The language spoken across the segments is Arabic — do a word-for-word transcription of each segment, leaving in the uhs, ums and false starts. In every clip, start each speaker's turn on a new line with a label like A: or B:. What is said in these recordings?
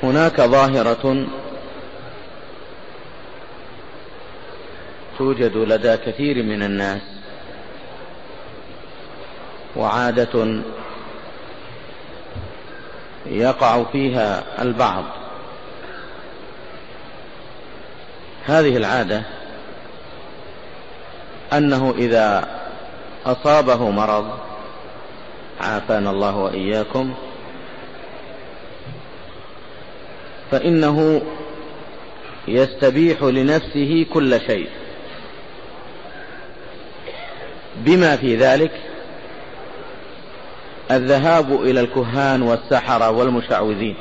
A: هناك ظاهرة توجد لدى كثير من الناس، وعادة يقع فيها البعض. هذه العادة أنه إذا أصابه مرض، عافانا الله وإياكم، فإنه يستبيح لنفسه كل شيء، بما في ذلك الذهاب إلى الكهان والسحرة والمشعوذين.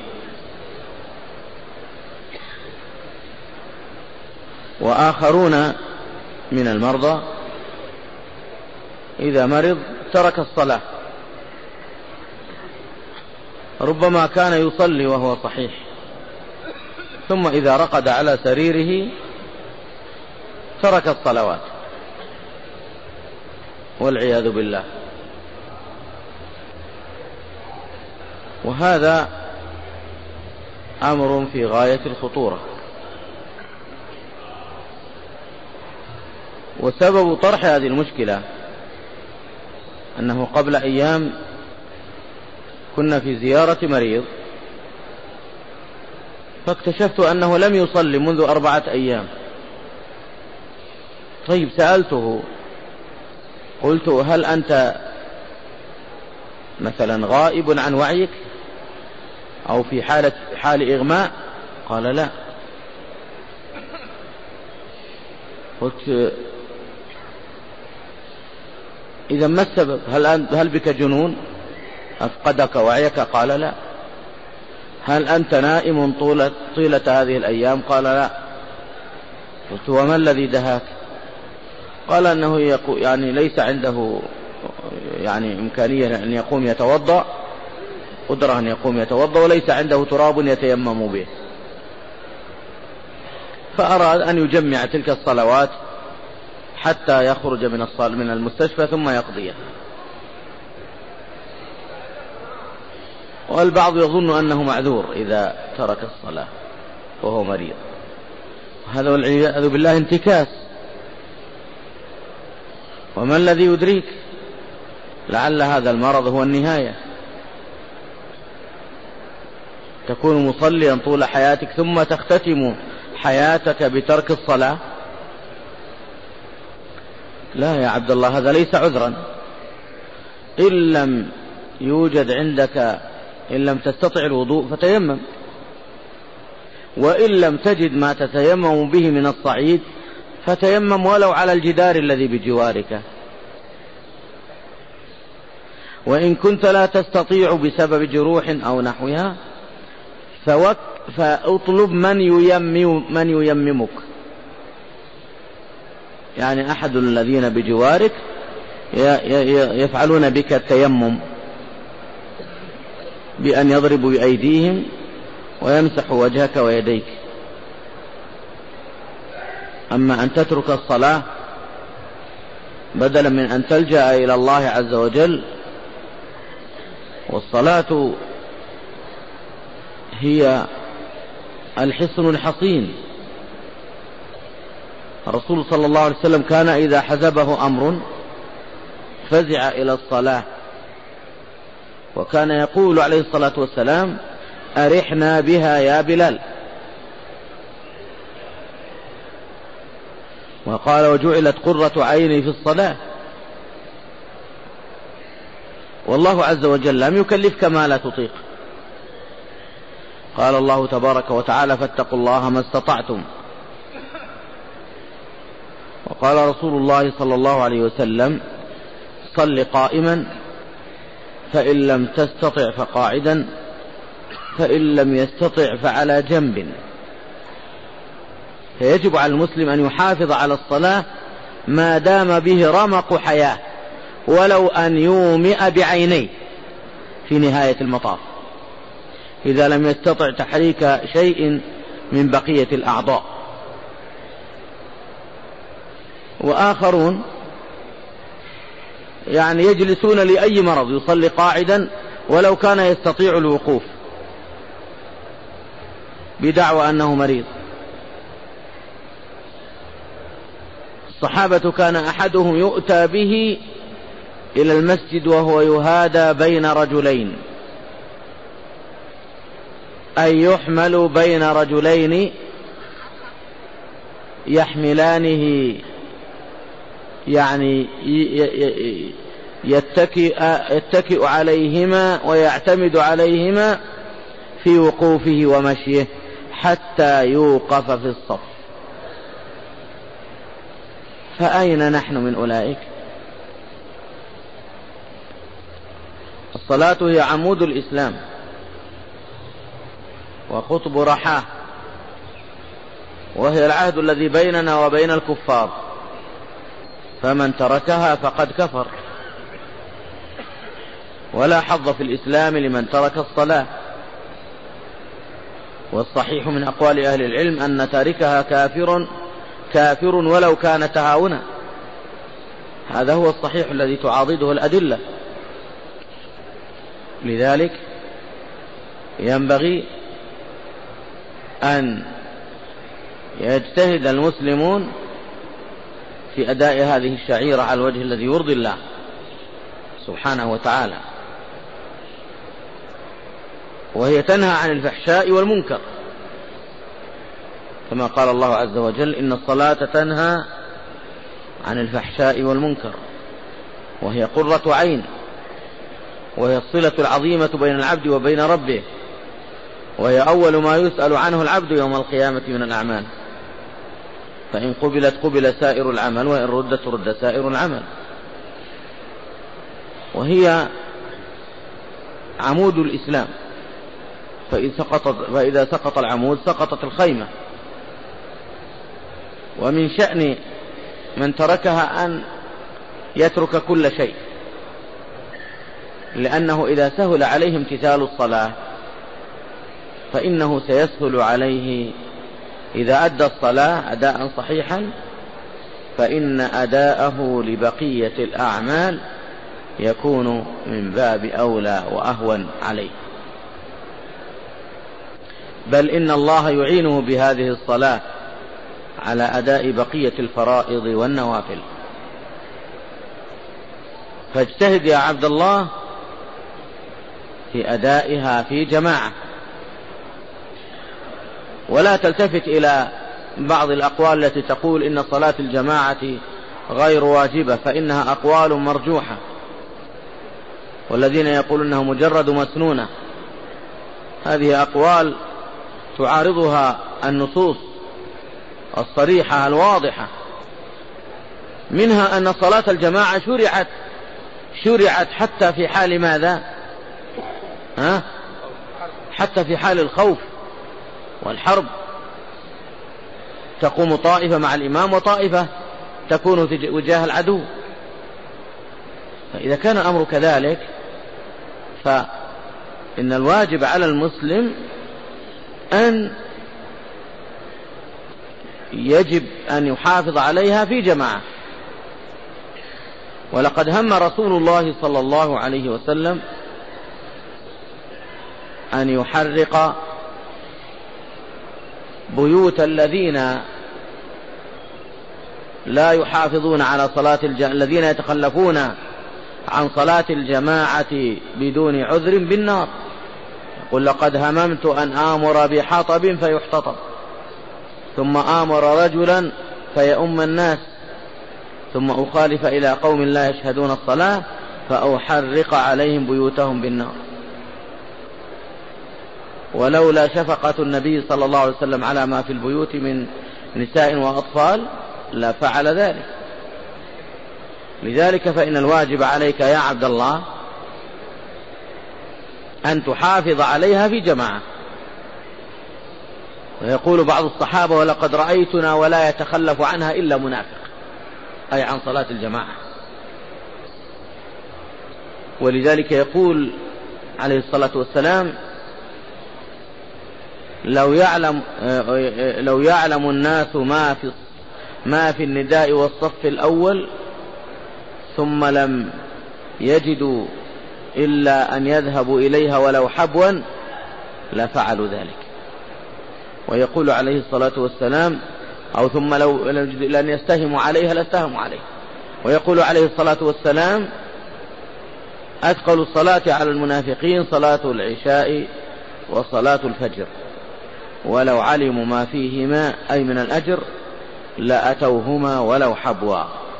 A: وآخرون من المرضى إذا مرض ترك الصلاة، ربما كان يصلي وهو صحيح، ثم إذا رقد على سريره ترك الصلوات والعياذ بالله. وهذا أمر في غاية الخطورة. وسبب طرح هذه المشكلة أنه قبل أيام كنا في زيارة مريض، فاكتشفت أنه لم يصلي منذ أربعة أيام. طيب سألته، قلت: هل أنت مثلا غائب عن وعيك أو في حالة حال إغماء؟ قال: لا. قلت: إذا ما السبب؟ هل, هل بك جنون أفقدك وعيك؟ قال: لا. هل أنت نائم طولة, طيلة هذه الأيام؟ قال: لا. قلت: وما الذي دهاك؟ قال أنه يقو يعني ليس عنده يعني إمكانية أن يقوم يتوضأ، قدرة أن يقوم يتوضأ، وليس عنده تراب يتيمم به، فأراد أن يجمع تلك الصلوات حتى يخرج من من المستشفى ثم يقضيها. والبعض يظن أنه معذور إذا ترك الصلاة وهو مريض، وهذا والعياذ بالله انتكاس. وما الذي يدريك؟ لعل هذا المرض هو النهاية، تكون مصليا طول حياتك ثم تختتم حياتك بترك الصلاة. لا يا عبد الله، هذا ليس عذرا. إن لم يوجد عندك، إن لم تستطع الوضوء فتيمم، وإن لم تجد ما تتيمم به من الصعيد فتيمم ولو على الجدار الذي بجوارك. وإن كنت لا تستطيع بسبب جروح أو نحوها فاطلب من ييمم من ييممك، يعني أحد الذين بجوارك يفعلون بك التيمم بأن يضربوا بأيديهم ويمسحوا وجهك ويديك. أما أن تترك الصلاة بدلا من أن تلجأ إلى الله عز وجل، والصلاة هي الحصن الحصين. الرسول صلى الله عليه وسلم كان إذا حزبه أمر فزع إلى الصلاة، وكان يقول عليه الصلاة والسلام: أرحنا بها يا بلال. وقال: وجعلت قرة عيني في الصلاة. والله عز وجل لم يكلفك ما لا تطيق. قال الله تبارك وتعالى: فاتقوا الله ما استطعتم. وقال رسول الله صلى الله عليه وسلم: صل قائما، فإن لم تستطع فقاعدا، فإن لم يستطع فعلى جنب. فيجب على المسلم أن يحافظ على الصلاة ما دام به رمق حياة، ولو أن يومئ بعينيه في نهاية المطاف، إذا لم يستطع تحريك شيء من بقية الأعضاء. وآخرون يعني يجلسون لأي مرض يصلي قاعدا ولو كان يستطيع الوقوف، بدعوى أنه مريض. الصحابة كان أحدهم يؤتى به إلى المسجد وهو يهادى بين رجلين، أي يحمل بين رجلين يحملانه، يعني يتكئ, يتكئ عليهما ويعتمد عليهما في وقوفه ومشيه حتى يوقف في الصف. فأين نحن من أولئك؟ الصلاة هي عمود الإسلام وقطب رحاه، وهي العهد الذي بيننا وبين الكفار، فمن تركها فقد كفر، ولا حظ في الإسلام لمن ترك الصلاة. والصحيح من أقوال أهل العلم أن تاركها كافر كافر ولو كان تهاونا. هذا هو الصحيح الذي تعاضده الأدلة. لذلك ينبغي أن يجتهد المسلمون في أداء هذه الشعيرة على الوجه الذي يرضي الله سبحانه وتعالى، وهي تنهى عن الفحشاء والمنكر، كما قال الله عز وجل: إن الصلاة تنهى عن الفحشاء والمنكر، وهي قرة عين، وهي الصلة العظيمة بين العبد وبين ربه، وهي أول ما يسأل عنه العبد يوم القيامة من الأعمال، فإن قبلت قبل سائر العمل، وإن ردت رد سائر العمل. وهي عمود الإسلام، فإذا سقط العمود سقطت الخيمة. ومن شأن من تركها أن يترك كل شيء، لأنه إذا سهل عليه امتثال الصلاة فإنه سيسهل عليه إذا أدى الصلاة أداء صحيحا، فإن أداءه لبقية الأعمال يكون من باب أولى وأهون عليه. بل إن الله يعينه بهذه الصلاة على أداء بقية الفرائض والنوافل. فاجتهد يا عبد الله في أدائها في جماعة، ولا تلتفت إلى بعض الأقوال التي تقول إن صلاة الجماعة غير واجبة، فإنها أقوال مرجوحة، والذين يقولون أنها مجرد مسنونة، هذه أقوال تعارضها النصوص الصريحة الواضحة. منها أن صلاة الجماعة شرعت شرعت حتى في حال ماذا؟ ها؟ حتى في حال الخوف والحرب، تقوم طائفة مع الإمام وطائفة تكون وجاه العدو. فإذا كان الأمر كذلك فإن الواجب على المسلم أن يجب أن يحافظ عليها في جماعة. ولقد هم رسول الله صلى الله عليه وسلم أن يحرق بيوت الذين لا يحافظون على صلاة الجماعة، الذين يتخلفون عن صلاة الجماعة بدون عذر بالنار. قل: لقد هممت أن آمر بحطب فيحتطب، ثم آمر رجلا فيؤم الناس، ثم أخالف إلى قوم لا يشهدون الصلاة فأحرق عليهم بيوتهم بالنار. ولولا شفقة النبي صلى الله عليه وسلم على ما في البيوت من نساء وأطفال لا فعل ذلك. لذلك فإن الواجب عليك يا عبد الله أن تحافظ عليها في جماعة. ويقول بعض الصحابة: ولقد رأيتنا ولا يتخلف عنها إلا منافق، أي عن صلاة الجماعة. ولذلك يقول عليه الصلاة والسلام: لو يعلم لو يعلم الناس ما في ما في النداء والصف الأول ثم لم يجدوا إلا أن يذهبوا إليها ولو حبوا لفعلوا ذلك. ويقول عليه الصلاة والسلام أو ثم لو لن يستهموا عليها لاستهموا عليه. ويقول عليه الصلاة والسلام أثقل الصلاة على المنافقين صلاة العشاء وصلاة الفجر ولو علموا ما فيهما أي من الأجر لأتوهما ولو حبوا.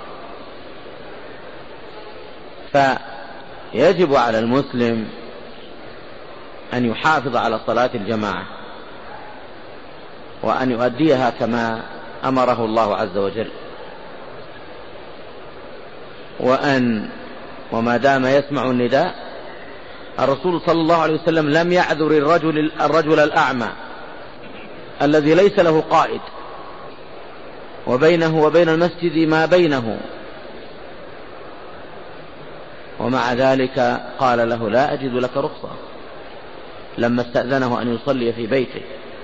A: فيجب على المسلم أن يحافظ على صلاة الجماعة وأن يؤديها كما أمره الله عز وجل، وأن وما دام يسمع النداء. الرسول صلى الله عليه وسلم لم يعذر الرجل, الرجل الأعمى الذي ليس له قائد وبينه وبين المسجد ما بينه، ومع ذلك قال له لا أجد لك رخصة لما استأذنه أن يصلي في بيته.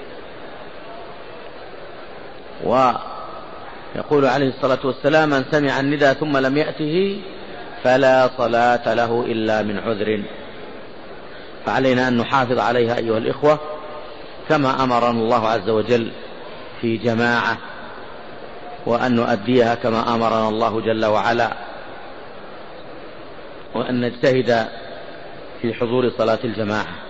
A: ويقول عليه الصلاة والسلام من سمع النداء ثم لم يأته فلا صلاة له إلا من عذر. فعلينا أن نحافظ عليها أيها الإخوة كما أمرنا الله عز وجل في جماعة، وأن نؤديها كما أمرنا الله جل وعلا، وأن نجتهد في حضور صلاة الجماعة.